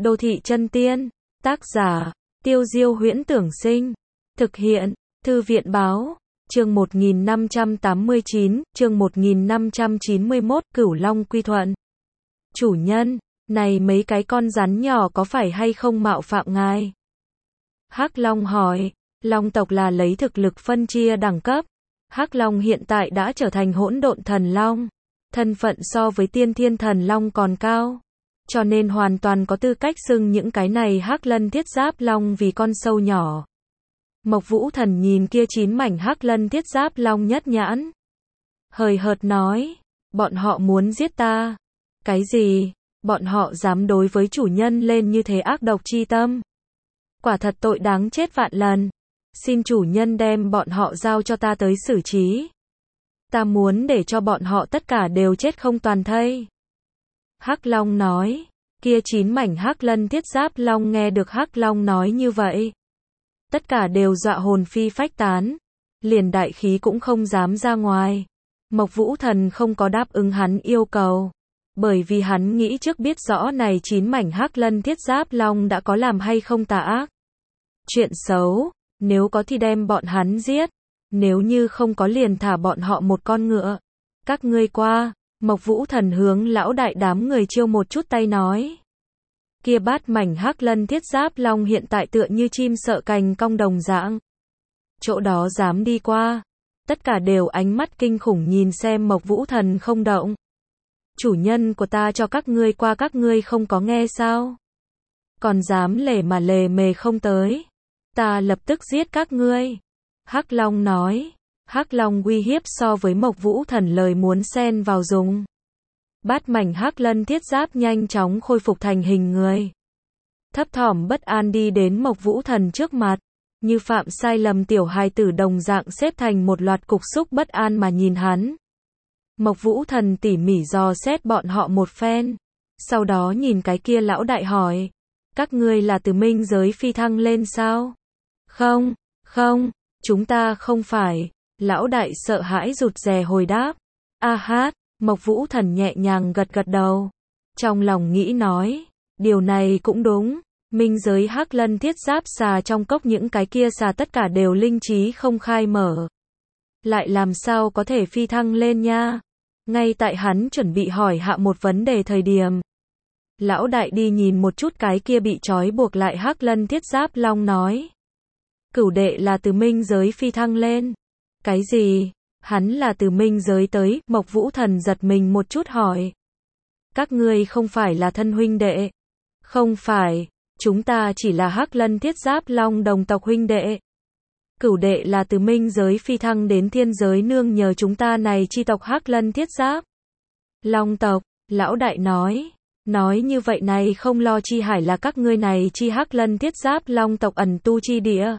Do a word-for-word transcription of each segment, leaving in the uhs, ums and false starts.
Đô thị chân tiên. Tác giả, Tiêu Diêu Huyễn Tưởng Sinh. Thực hiện, Thư viện Báo. Chương một nghìn năm trăm tám mươi chín, chương một nghìn năm trăm chín mươi mốt, Cửu Long quy thuận. Chủ nhân, này mấy cái con rắn nhỏ có phải hay không mạo phạm ngài? Hắc Long hỏi. Long tộc là lấy thực lực phân chia đẳng cấp. Hắc Long hiện tại đã trở thành hỗn độn thần long. Thân phận so với tiên thiên thần long còn cao. Cho nên hoàn toàn có tư cách xưng những cái này Hắc Lân Thiết Giáp Long vì con sâu nhỏ. Mộc Vũ Thần nhìn kia chín mảnh Hắc Lân Thiết Giáp Long nhất nhãn. Hời hợt nói, bọn họ muốn giết ta. Cái gì? Bọn họ dám đối với chủ nhân lên như thế ác độc chi tâm. Quả thật tội đáng chết vạn lần. Xin chủ nhân đem bọn họ giao cho ta tới xử trí. Ta muốn để cho bọn họ tất cả đều chết không toàn thây. Hắc Long nói. Kia chín mảnh Hắc Lân Thiết Giáp Long nghe được Hắc Long nói như vậy. Tất cả đều dọa hồn phi phách tán. Liền đại khí cũng không dám ra ngoài. Mộc Vũ Thần không có đáp ứng hắn yêu cầu. Bởi vì hắn nghĩ trước biết rõ này chín mảnh Hắc Lân Thiết Giáp Long đã có làm hay không tà ác. Chuyện xấu, nếu có thì đem bọn hắn giết. Nếu như không có liền thả bọn họ một con ngựa. Các ngươi qua. Mộc Vũ Thần hướng lão đại đám người chiêu một chút tay nói. Kia bát mảnh Hắc Lân Thiết Giáp Long hiện tại tựa như chim sợ cành cong đồng dạng. Chỗ đó dám đi qua. Tất cả đều ánh mắt kinh khủng nhìn xem Mộc Vũ Thần không động. Chủ nhân của ta cho các ngươi qua các ngươi không có nghe sao? Còn dám lề mà lề mề không tới. Ta lập tức giết các ngươi. Hắc Long nói. Hắc Long uy hiếp so với Mộc Vũ Thần lời muốn xen vào dùng. Bát mảnh Hắc Lân Thiết Giáp nhanh chóng khôi phục thành hình người. Thấp thỏm bất an đi đến Mộc Vũ Thần trước mặt. Như phạm sai lầm tiểu hài tử đồng dạng xếp thành một loạt cục xúc bất an mà nhìn hắn. Mộc Vũ Thần tỉ mỉ dò xét bọn họ một phen. Sau đó nhìn cái kia lão đại hỏi. Các ngươi là từ minh giới phi thăng lên sao? Không, không, chúng ta không phải. Lão đại sợ hãi rụt rè hồi đáp. A hát, Mộc Vũ Thần nhẹ nhàng gật gật đầu. Trong lòng nghĩ nói. Điều này cũng đúng. Minh giới Hắc Lân Thiết Giáp xà trong cốc những cái kia xà tất cả đều linh trí không khai mở. Lại làm sao có thể phi thăng lên nha? Ngay tại hắn chuẩn bị hỏi hạ một vấn đề thời điểm. Lão đại đi nhìn một chút cái kia bị trói buộc lại Hắc Lân Thiết Giáp Long nói. Cửu đệ là từ minh giới phi thăng lên. Cái gì? Hắn là từ minh giới tới, Mộc Vũ Thần giật mình một chút hỏi. Các ngươi không phải là thân huynh đệ. Không phải, chúng ta chỉ là Hắc Lân Thiết Giáp Long đồng tộc huynh đệ. Cửu đệ là từ minh giới phi thăng đến thiên giới nương nhờ chúng ta này chi tộc Hắc Lân Thiết Giáp Long tộc, lão đại nói. Nói như vậy này không lo chi hải là các ngươi này chi Hắc Lân Thiết Giáp Long tộc ẩn tu chi địa.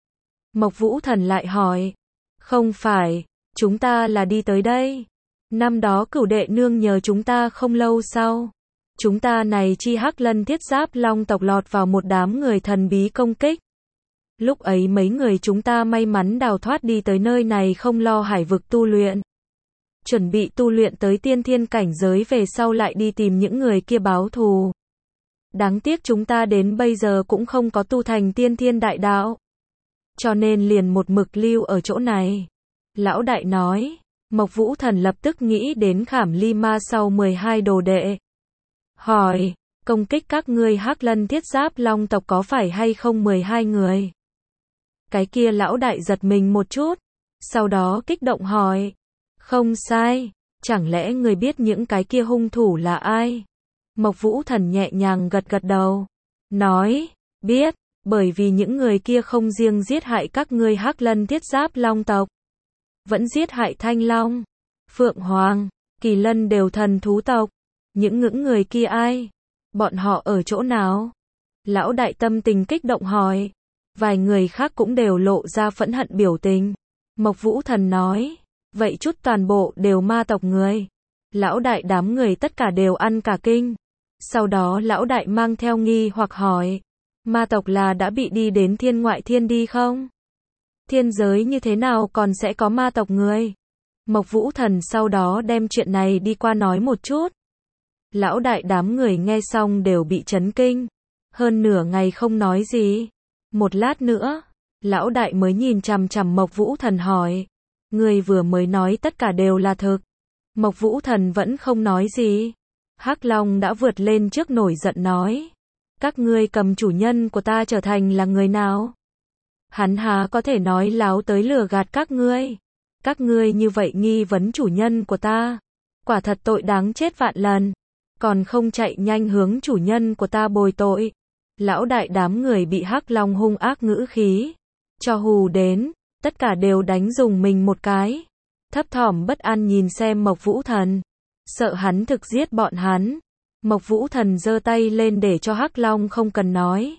Mộc Vũ Thần lại hỏi. Không phải, chúng ta là đi tới đây. Năm đó cửu đệ nương nhờ chúng ta không lâu sau. Chúng ta này chi Hắc Lân Thiết Giáp Long tộc lọt vào một đám người thần bí công kích. Lúc ấy mấy người chúng ta may mắn đào thoát đi tới nơi này không lo hải vực tu luyện. Chuẩn bị tu luyện tới tiên thiên cảnh giới về sau lại đi tìm những người kia báo thù. Đáng tiếc chúng ta đến bây giờ cũng không có tu thành tiên thiên đại đạo. Cho nên liền một mực lưu ở chỗ này. Lão đại nói. Mộc Vũ Thần lập tức nghĩ đến Khảm Ly Ma sau mười hai đồ đệ. Hỏi. Công kích các ngươi Hắc Lân Thiết Giáp Long tộc có phải hay không mười hai người? Cái kia lão đại giật mình một chút. Sau đó kích động hỏi. Không sai. Chẳng lẽ người biết những cái kia hung thủ là ai? Mộc Vũ Thần nhẹ nhàng gật gật đầu. Nói. Biết. Bởi vì những người kia không riêng giết hại các ngươi Hắc Lân Thiết Giáp Long tộc. Vẫn giết hại Thanh Long, Phượng Hoàng, Kỳ Lân đều thần thú tộc. Những ngưỡng người kia ai? Bọn họ ở chỗ nào? Lão đại tâm tình kích động hỏi. Vài người khác cũng đều lộ ra phẫn hận biểu tình. Mộc Vũ Thần nói. Vậy chút toàn bộ đều ma tộc người. Lão đại đám người tất cả đều ăn cả kinh. Sau đó lão đại mang theo nghi hoặc hỏi. Ma tộc là đã bị đi đến thiên ngoại thiên đi không? Thiên giới như thế nào còn sẽ có ma tộc người? Mộc Vũ Thần sau đó đem chuyện này đi qua nói một chút. Lão đại đám người nghe xong đều bị chấn kinh. hơn nửa ngày không nói gì. Một lát nữa, lão đại mới nhìn chằm chằm Mộc Vũ Thần hỏi, ngươi vừa mới nói tất cả đều là thực. Mộc Vũ Thần vẫn không nói gì. Hắc Long đã vượt lên trước nổi giận nói, các ngươi cầm chủ nhân của ta trở thành là người nào? Hắn há có thể nói láo tới lừa gạt các ngươi. Các ngươi như vậy nghi vấn chủ nhân của ta, quả thật tội đáng chết vạn lần, còn không chạy nhanh hướng chủ nhân của ta bồi tội. Lão đại đám người bị Hắc Long hung ác ngữ khí cho hù đến, tất cả đều đánh dùng mình một cái, thấp thỏm bất an nhìn xem Mộc Vũ Thần, sợ hắn thực giết bọn hắn. Mộc Vũ Thần giơ tay lên để cho Hắc Long không cần nói,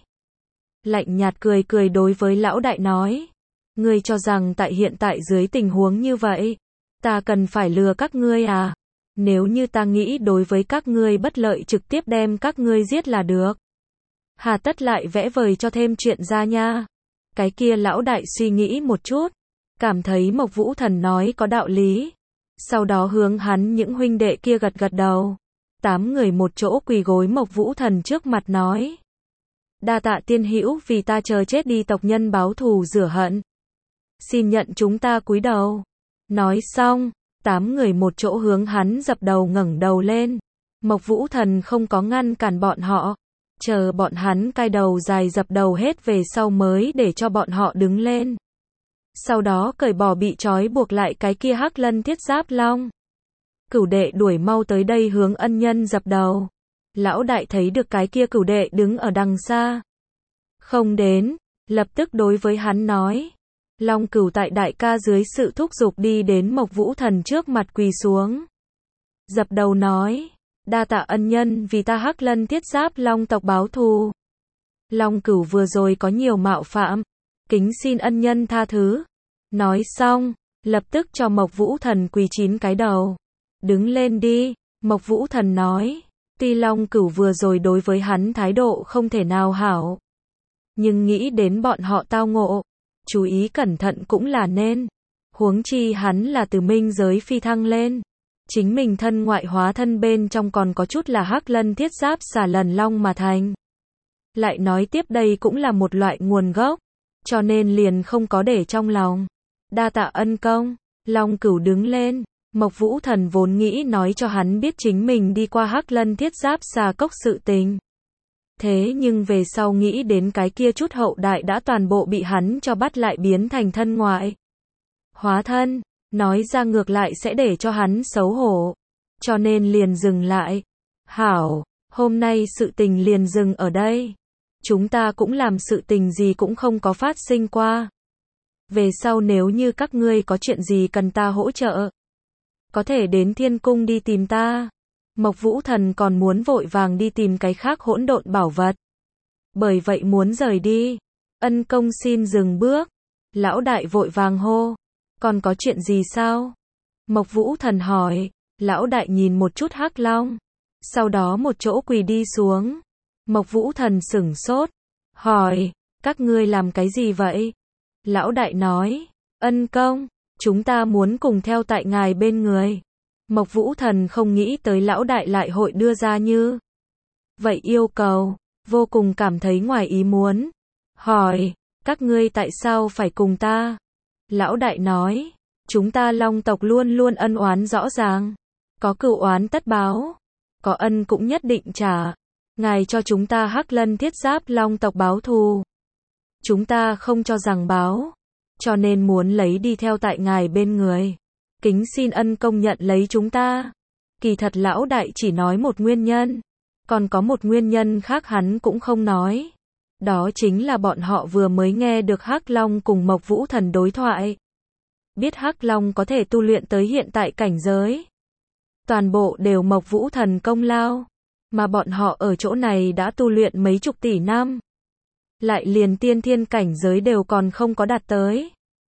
lạnh nhạt cười cười đối với lão đại nói, ngươi cho rằng tại hiện tại dưới tình huống như vậy, ta cần phải lừa các ngươi à? Nếu như ta nghĩ đối với các ngươi bất lợi trực tiếp đem các ngươi giết là được, hà tất lại vẽ vời cho thêm chuyện ra nha. Cái kia lão đại suy nghĩ một chút, cảm thấy Mộc Vũ Thần nói có đạo lý, sau đó hướng hắn những huynh đệ kia gật gật đầu. Tám người một chỗ quỳ gối Mộc Vũ Thần trước mặt nói, đa tạ tiên hữu vì ta chờ chết đi tộc nhân báo thù rửa hận, xin nhận chúng ta cúi đầu. Nói xong, tám người một chỗ hướng hắn dập đầu ngẩng đầu lên. Mộc Vũ Thần không có ngăn cản bọn họ, chờ bọn hắn cai đầu dài dập đầu hết về sau mới để cho bọn họ đứng lên. Sau đó cởi bỏ bị trói buộc lại cái kia Hắc Lân Thiết Giáp Long. Cửu đệ đuổi mau tới đây hướng ân nhân dập đầu. Lão đại thấy được cái kia cửu đệ đứng ở đằng xa, không đến, lập tức đối với hắn nói. Long Cửu tại đại ca dưới sự thúc giục đi đến Mộc Vũ Thần trước mặt quỳ xuống, dập đầu nói, đa tạ ân nhân vì ta Hắc Lân Thiết Giáp Long tộc báo thù. Long Cửu vừa rồi có nhiều mạo phạm, kính xin ân nhân tha thứ. Nói xong, lập tức cho Mộc Vũ Thần quỳ chín cái đầu. Đứng lên đi, Mộc Vũ Thần nói. Tuy Long Cửu vừa rồi đối với hắn thái độ không thể nào hảo, nhưng nghĩ đến bọn họ tao ngộ, chú ý cẩn thận cũng là nên. Huống chi hắn là từ minh giới phi thăng lên, chính mình thân ngoại hóa thân bên trong còn có chút là Hắc Lân Thiết Giáp xà lần long mà thành. Lại nói tiếp đây cũng là một loại nguồn gốc, cho nên liền không có để trong lòng. Đa tạ ân công. Long Cửu đứng lên. Mộc Vũ Thần vốn nghĩ nói cho hắn biết chính mình đi qua Hắc Lân Thiết Giáp xà cốc sự tình. Thế nhưng về sau nghĩ đến cái kia chút hậu đại đã toàn bộ bị hắn cho bắt lại biến thành thân ngoại hóa thân, nói ra ngược lại sẽ để cho hắn xấu hổ, cho nên liền dừng lại. Hảo, hôm nay sự tình liền dừng ở đây. Chúng ta cũng làm sự tình gì cũng không có phát sinh qua. Về sau nếu như các ngươi có chuyện gì cần ta hỗ trợ, có thể đến Thiên Cung đi tìm ta. Mộc Vũ Thần còn muốn vội vàng đi tìm cái khác hỗn độn bảo vật, bởi vậy muốn rời đi. Ân công xin dừng bước. Lão đại vội vàng hô, còn có chuyện gì sao? Mộc Vũ Thần hỏi. Lão đại nhìn một chút Hắc Long, sau đó một chỗ quỳ đi xuống. Mộc Vũ Thần sửng sốt, hỏi, các ngươi làm cái gì vậy? Lão đại nói, ân công, chúng ta muốn cùng theo tại ngài bên người. Mộc Vũ Thần không nghĩ tới lão đại lại hội đưa ra như vậy yêu cầu, vô cùng cảm thấy ngoài ý muốn. Hỏi, các ngươi tại sao phải cùng ta? Lão đại nói, chúng ta Long tộc luôn luôn ân oán rõ ràng, có cửu oán tất báo, có ân cũng nhất định trả. Ngài cho chúng ta Hắc Lân Thiết Giáp Long tộc báo thù, chúng ta không cho rằng báo, cho nên muốn lấy đi theo tại ngài bên người. Kính xin ân công nhận lấy chúng ta. Kỳ thật lão đại chỉ nói một nguyên nhân, còn có một nguyên nhân khác hắn cũng không nói. Đó chính là bọn họ vừa mới nghe được Hắc Long cùng Mộc Vũ Thần đối thoại. Biết Hắc Long có thể tu luyện tới hiện tại cảnh giới, toàn bộ đều Mộc Vũ Thần công lao, mà bọn họ ở chỗ này đã tu luyện mấy chục tỷ năm, lại liền tiên thiên cảnh giới đều còn không có đạt tới.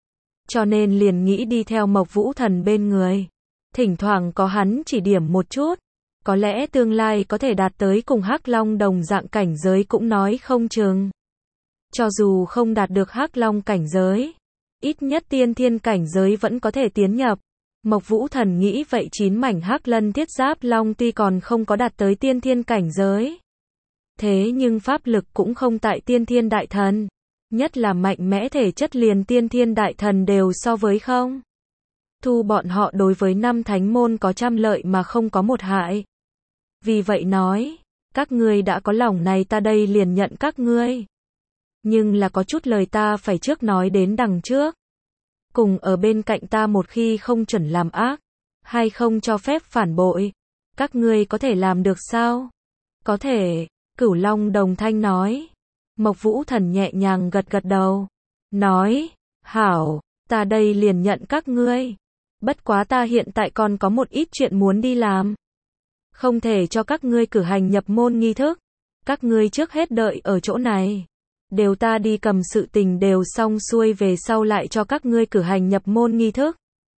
Cho nên liền nghĩ đi theo Mộc Vũ Thần bên người, thỉnh thoảng có hắn chỉ điểm một chút, có lẽ tương lai có thể đạt tới cùng Hắc Long đồng dạng cảnh giới cũng nói không chừng. Cho dù không đạt được Hắc Long cảnh giới, ít nhất tiên thiên cảnh giới vẫn có thể tiến nhập. Mộc Vũ Thần nghĩ vậy chín mảnh Hắc Lân Thiết Giáp Long tuy còn không có đạt tới tiên thiên cảnh giới, Thế nhưng pháp lực cũng không tại tiên thiên đại thần. Nhất là mạnh mẽ thể chất liền tiên thiên đại thần đều so với không. Thu bọn họ đối với năm thánh môn có trăm lợi mà không có một hại. Vì vậy nói, các ngươi đã có lòng này ta đây liền nhận các ngươi. Nhưng là có chút lời ta phải trước nói đến đằng trước. Cùng ở bên cạnh ta một khi không chuẩn làm ác, hay không cho phép phản bội. Các ngươi có thể làm được sao? Có thể, Cửu Long đồng thanh nói. Mộc Vũ Thần nhẹ nhàng gật gật đầu. Nói, hảo, ta đây liền nhận các ngươi. Bất quá ta hiện tại còn có một ít chuyện muốn đi làm. Không thể cho các ngươi cử hành nhập môn nghi thức. Các ngươi trước hết đợi ở chỗ này. Đều ta đi cầm sự tình đều xong xuôi về sau lại cho các ngươi cử hành nhập môn nghi thức.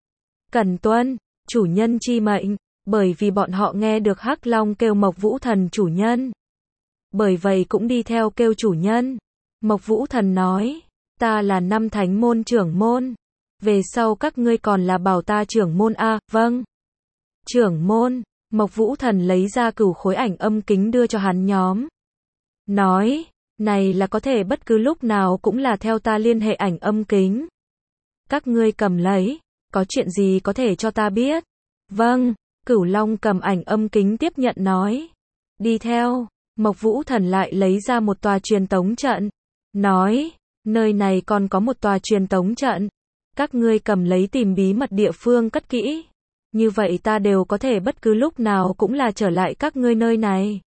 Cần tuân, chủ nhân chi mệnh, bởi vì bọn họ nghe được Hắc Long kêu Mộc Vũ Thần chủ nhân. Bởi vậy cũng đi theo kêu chủ nhân. Mộc Vũ Thần nói, ta là năm thánh môn trưởng môn. Về sau các ngươi còn là bảo ta trưởng môn a, vâng. Trưởng môn, Mộc Vũ Thần lấy ra cửu khối ảnh âm kính đưa cho hắn nhóm. Nói, này là có thể bất cứ lúc nào cũng là theo ta liên hệ ảnh âm kính. Các ngươi cầm lấy, có chuyện gì có thể cho ta biết. Vâng, Cửu Long cầm ảnh âm kính tiếp nhận nói. Đi theo, Mộc Vũ Thần lại lấy ra một tòa truyền tống trận. Nói, nơi này còn có một tòa truyền tống trận. Các ngươi cầm lấy tìm bí mật địa phương cất kỹ. Như vậy ta đều có thể bất cứ lúc nào cũng là trở lại các ngươi nơi này.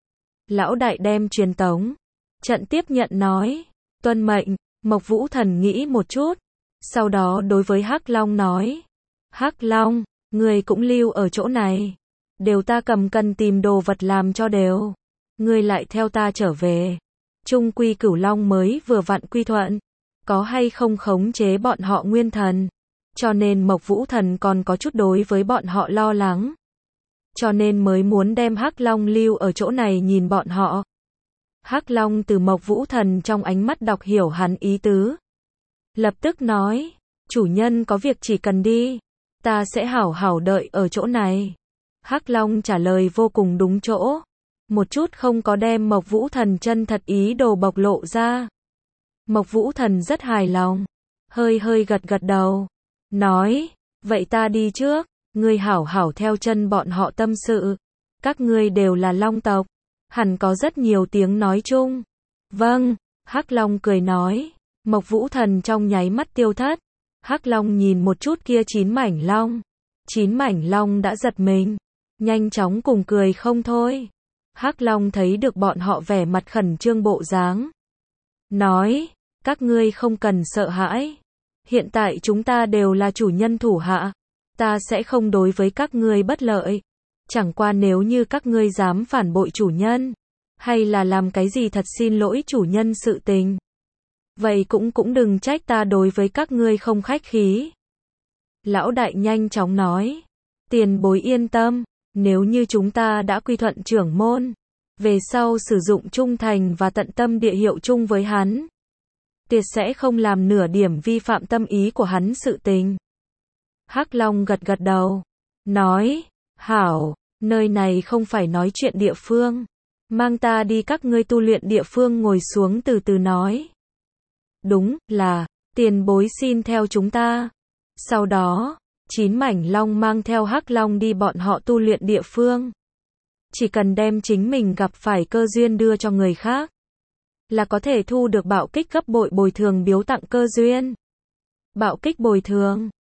Lão đại đem truyền tống trận tiếp nhận nói. Tuân mệnh, Mộc Vũ Thần nghĩ một chút. Sau đó đối với Hắc Long nói. Hắc Long, ngươi cũng lưu ở chỗ này. Đều ta cầm cần tìm đồ vật làm cho đều. Ngươi lại theo ta trở về. Trung quy Cửu Long mới vừa vặn quy thuận. Có hay không khống chế bọn họ nguyên thần. Cho nên Mộc Vũ Thần còn có chút đối với bọn họ lo lắng. Cho nên mới muốn đem Hắc Long lưu ở chỗ này nhìn bọn họ. Hắc Long từ Mộc Vũ Thần trong ánh mắt đọc hiểu hắn ý tứ. Lập tức nói, chủ nhân có việc chỉ cần đi. Ta sẽ hảo hảo đợi ở chỗ này. Hắc Long trả lời vô cùng đúng chỗ. Một chút không có đem Mộc Vũ Thần chân thật ý đồ bộc lộ ra. Mộc Vũ Thần rất hài lòng. Hơi hơi gật gật đầu. Nói, vậy ta đi trước. Ngươi hảo hảo theo chân bọn họ tâm sự. Các ngươi đều là Long tộc. Hẳn có rất nhiều tiếng nói chung. Vâng, Hắc Long cười nói. Mộc Vũ Thần trong nháy mắt tiêu thất. Hắc Long nhìn một chút kia chín mảnh long. Chín mảnh long đã giật mình. Nhanh chóng cùng cười không thôi. Hắc Long thấy được bọn họ vẻ mặt khẩn trương bộ dáng. Nói, các ngươi không cần sợ hãi. Hiện tại chúng ta đều là chủ nhân thủ hạ. Ta sẽ không đối với các ngươi bất lợi. Chẳng qua nếu như các ngươi dám phản bội chủ nhân. Hay là làm cái gì thật xin lỗi chủ nhân sự tình. Vậy cũng cũng đừng trách ta đối với các ngươi không khách khí. Lão đại nhanh chóng nói. Tiền bối yên tâm. Nếu như chúng ta đã quy thuận trưởng môn. Về sau sử dụng trung thành và tận tâm địa hiệu chung với hắn. Tuyệt sẽ không làm nửa điểm vi phạm tâm ý của hắn sự tình. Hắc Long gật gật đầu. Nói. Hảo, nơi này không phải nói chuyện địa phương. Mang ta đi các ngươi tu luyện địa phương ngồi xuống từ từ nói. Đúng, là, tiền bối xin theo chúng ta. Sau đó, chín mảnh long mang theo Hắc Long đi bọn họ tu luyện địa phương. Chỉ cần đem chính mình gặp phải cơ duyên đưa cho người khác. Là có thể thu được bạo kích gấp bội bồi thường biếu tặng cơ duyên. Bạo kích bồi thường.